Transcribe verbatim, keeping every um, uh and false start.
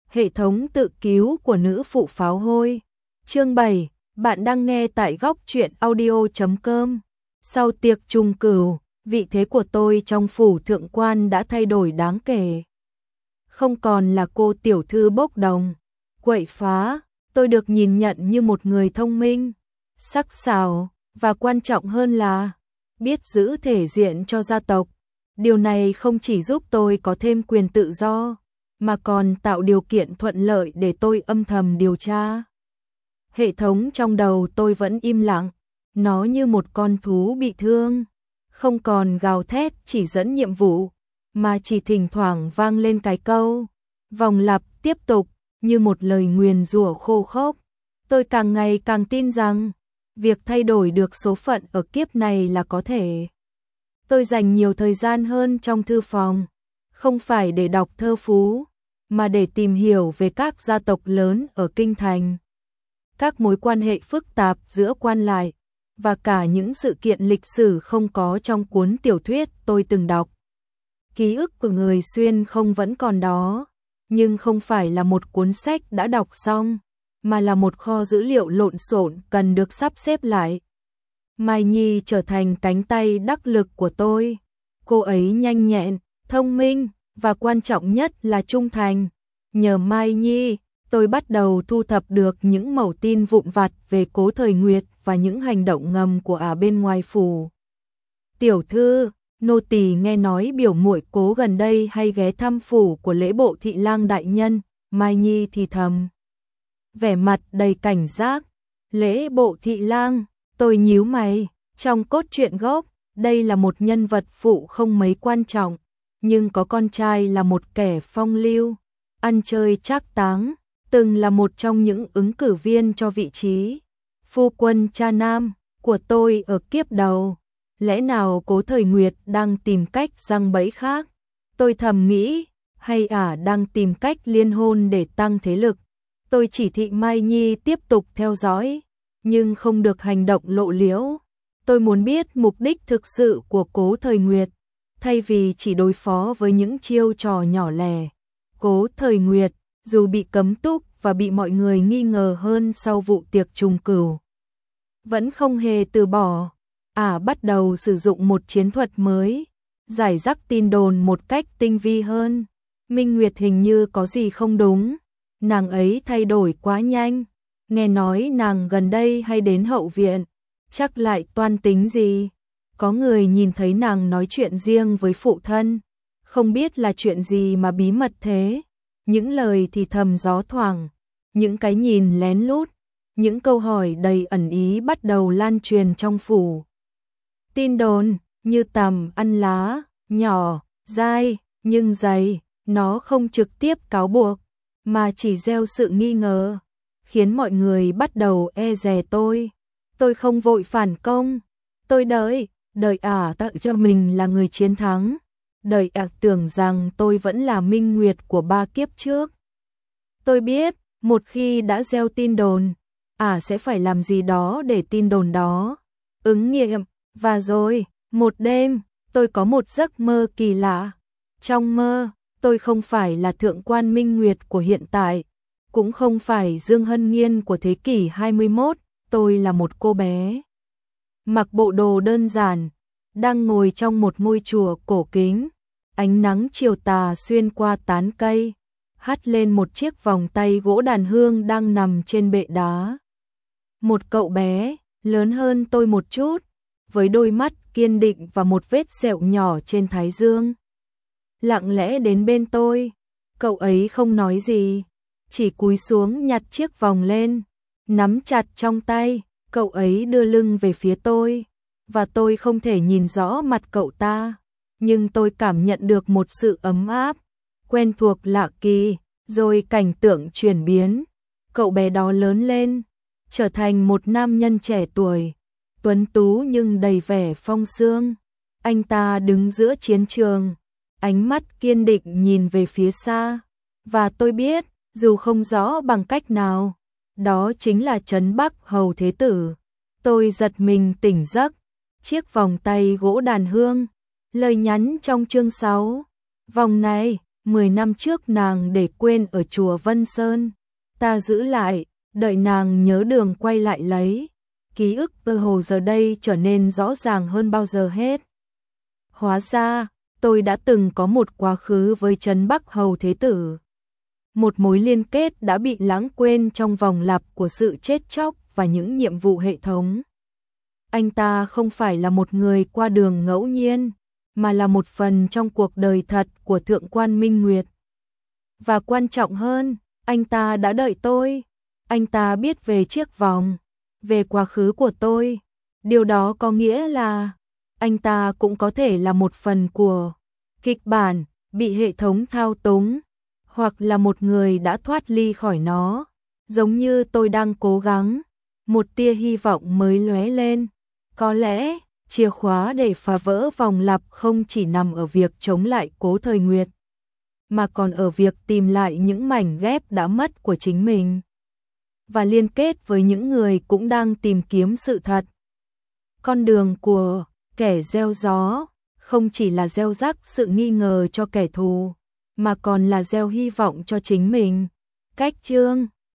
Hệ thống tự cứu của nữ phụ pháo hôi. Chương bảy, bạn đang nghe tại góc truyện audio chấm com. Sau tiệc trùng cửu, vị thế của tôi trong phủ thượng quan đã thay đổi đáng kể. Không còn là cô tiểu thư bốc đồng, quậy phá, tôi được nhìn nhận như một người thông minh, sắc sảo, và quan trọng hơn là biết giữ thể diện cho gia tộc. Điều này không chỉ giúp tôi có thêm quyền tự do, mà còn tạo điều kiện thuận lợi để tôi âm thầm điều tra. Hệ thống trong đầu tôi vẫn im lặng, nó như một con thú bị thương, không còn gào thét chỉ dẫn nhiệm vụ, mà chỉ thỉnh thoảng vang lên cái câu, vòng lặp tiếp tục, như một lời nguyền rủa khô khốc. Tôi càng ngày càng tin rằng, việc thay đổi được số phận ở kiếp này là có thể. Tôi dành nhiều thời gian hơn trong thư phòng, không phải để đọc thơ phú, mà để tìm hiểu về các gia tộc lớn ở kinh thành. Các mối quan hệ phức tạp giữa quan lại, và cả những sự kiện lịch sử không có trong cuốn tiểu thuyết tôi từng đọc. Ký ức của người xuyên không vẫn còn đó, nhưng không phải là một cuốn sách đã đọc xong, mà là một kho dữ liệu lộn xộn cần được sắp xếp lại. Mai Nhi trở thành cánh tay đắc lực của tôi. Cô ấy nhanh nhẹn, thông minh, và quan trọng nhất là trung thành. Nhờ Mai Nhi, tôi bắt đầu thu thập được những mẩu tin vụn vặt về Cố Thời Nguyệt và những hành động ngầm của ả bên ngoài phủ. Tiểu thư, nô tỳ nghe nói biểu muội Cố gần đây hay ghé thăm phủ của lễ bộ thị lang đại nhân. Mai Nhi thì thầm, vẻ mặt đầy cảnh giác. Lễ bộ thị lang, tôi nhíu mày. Trong cốt truyện gốc, đây là một nhân vật phụ không mấy quan trọng, nhưng có con trai là một kẻ phong lưu, ăn chơi trác táng, từng là một trong những ứng cử viên cho vị trí phu quân cha nam của tôi ở kiếp đầu. Lẽ nào Cố Thời Nguyệt đang tìm cách giăng bẫy khác? Tôi thầm nghĩ, hay ả đang tìm cách liên hôn để tăng thế lực? Tôi chỉ thị Mai Nhi tiếp tục theo dõi, nhưng không được hành động lộ liễu. Tôi muốn biết mục đích thực sự của Cố Thời Nguyệt, thay vì chỉ đối phó với những chiêu trò nhỏ lẻ. Cố Thời Nguyệt, dù bị cấm túc và bị mọi người nghi ngờ hơn sau vụ tiệc trùng cửu, vẫn không hề từ bỏ. Ả à, bắt đầu sử dụng một chiến thuật mới, giải rác tin đồn một cách tinh vi hơn. Minh Nguyệt hình như có gì không đúng, nàng ấy thay đổi quá nhanh. Nghe nói nàng gần đây hay đến hậu viện, chắc lại toan tính gì. Có người nhìn thấy nàng nói chuyện riêng với phụ thân, không biết là chuyện gì mà bí mật thế. Những lời thì thầm gió thoảng, những cái nhìn lén lút, những câu hỏi đầy ẩn ý bắt đầu lan truyền trong phủ. Tin đồn như tằm ăn lá, nhỏ, dai, nhưng dày, nó không trực tiếp cáo buộc, mà chỉ gieo sự nghi ngờ, khiến mọi người bắt đầu e dè tôi. Tôi không vội phản công, tôi đợi, đợi ả tặng cho mình là người chiến thắng, đợi ả tưởng rằng tôi vẫn là Minh Nguyệt của ba kiếp trước. Tôi biết, một khi đã gieo tin đồn, ả sẽ phải làm gì đó để tin đồn đó ứng nghiệm. Và rồi, một đêm, tôi có một giấc mơ kỳ lạ. Trong mơ, tôi không phải là thượng quan Minh Nguyệt của hiện tại, cũng không phải Dương Hân Nghiên của thế kỷ hai mươi mốt, tôi là một cô bé mặc bộ đồ đơn giản, đang ngồi trong một ngôi chùa cổ kính. Ánh nắng chiều tà xuyên qua tán cây, hắt lên một chiếc vòng tay gỗ đàn hương đang nằm trên bệ đá. Một cậu bé, lớn hơn tôi một chút, với đôi mắt kiên định và một vết sẹo nhỏ trên thái dương, lặng lẽ đến bên tôi. Cậu ấy không nói gì, chỉ cúi xuống nhặt chiếc vòng lên, nắm chặt trong tay. Cậu ấy đưa lưng về phía tôi, và tôi không thể nhìn rõ mặt cậu ta, nhưng tôi cảm nhận được một sự ấm áp, quen thuộc lạ kỳ. Rồi cảnh tượng chuyển biến, cậu bé đó lớn lên, trở thành một nam nhân trẻ tuổi, tuấn tú nhưng đầy vẻ phong sương. Anh ta đứng giữa chiến trường, ánh mắt kiên định nhìn về phía xa, và tôi biết, dù không rõ bằng cách nào, đó chính là Trấn Bắc Hầu Thế Tử. Tôi giật mình tỉnh giấc, chiếc vòng tay gỗ đàn hương, lời nhắn trong chương sáu. Vòng này, Mười năm trước nàng để quên ở chùa Vân Sơn, ta giữ lại, đợi nàng nhớ đường quay lại lấy. Ký ức mơ hồ giờ đây trở nên rõ ràng hơn bao giờ hết. Hóa ra, tôi đã từng có một quá khứ với Trấn Bắc Hầu Thế Tử. Một mối liên kết đã bị lãng quên trong vòng lặp của sự chết chóc và những nhiệm vụ hệ thống. Anh ta không phải là một người qua đường ngẫu nhiên, mà là một phần trong cuộc đời thật của Thượng quan Minh Nguyệt. Và quan trọng hơn, anh ta đã đợi tôi. Anh ta biết về chiếc vòng, về quá khứ của tôi. Điều đó có nghĩa là anh ta cũng có thể là một phần của kịch bản bị hệ thống thao túng, hoặc là một người đã thoát ly khỏi nó, giống như tôi đang cố gắng. Một tia hy vọng mới lóe lên. Có lẽ, chìa khóa để phá vỡ vòng lặp không chỉ nằm ở việc chống lại Cố Thời Nguyệt, mà còn ở việc tìm lại những mảnh ghép đã mất của chính mình, và liên kết với những người cũng đang tìm kiếm sự thật. Con đường của kẻ gieo gió không chỉ là gieo rắc sự nghi ngờ cho kẻ thù, mà còn là gieo hy vọng cho chính mình. Cách chương